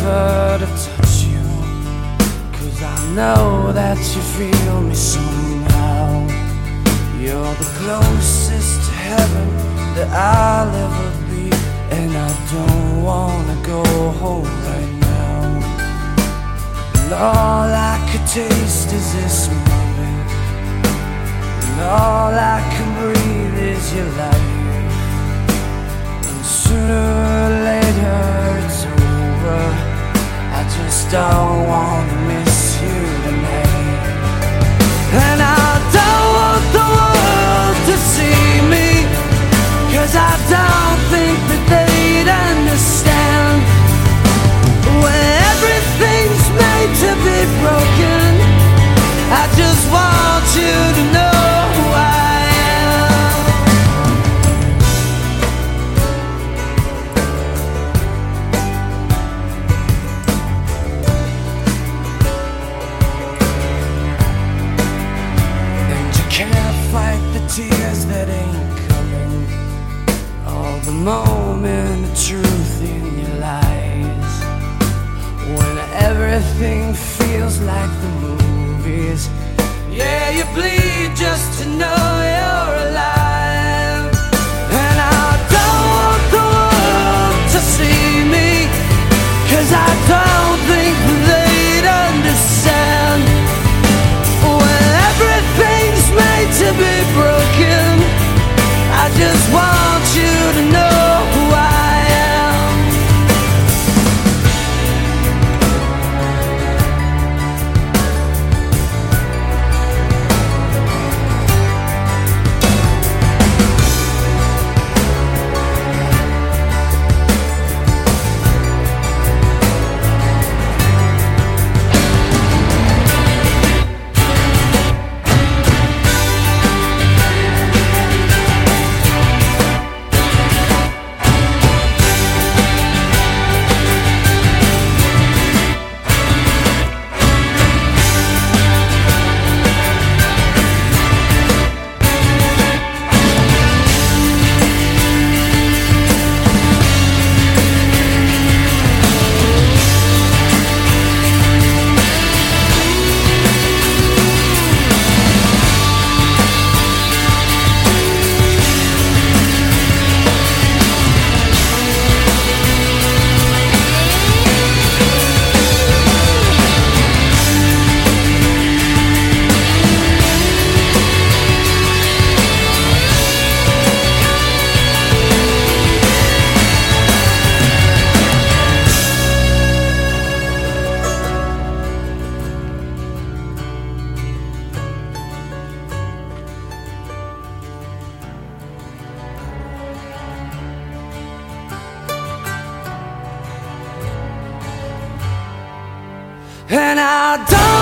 never to touch you, 'cause I know that you feel me somehow. You're the closest to heaven that I'll ever be, and I don't wanna go home right now. And all I could taste is this moment, and all I can breathe is your light. And sooner or later it's over, I just don't wanna miss you tonight. And I don't want the world to see me, 'cause I don't think that they'd understand. When everything's made to be broken, I just want you to know who I am. And you can't fight the tears that ain't coming, all the moment of truth in your lies. When everything feels like the movies, yeah, you bleed just to know you're alive. And I don't want the world to see me, 'cause I don't think they'd understand. When everything's made to be broken, I just want you to know who I am. And I don't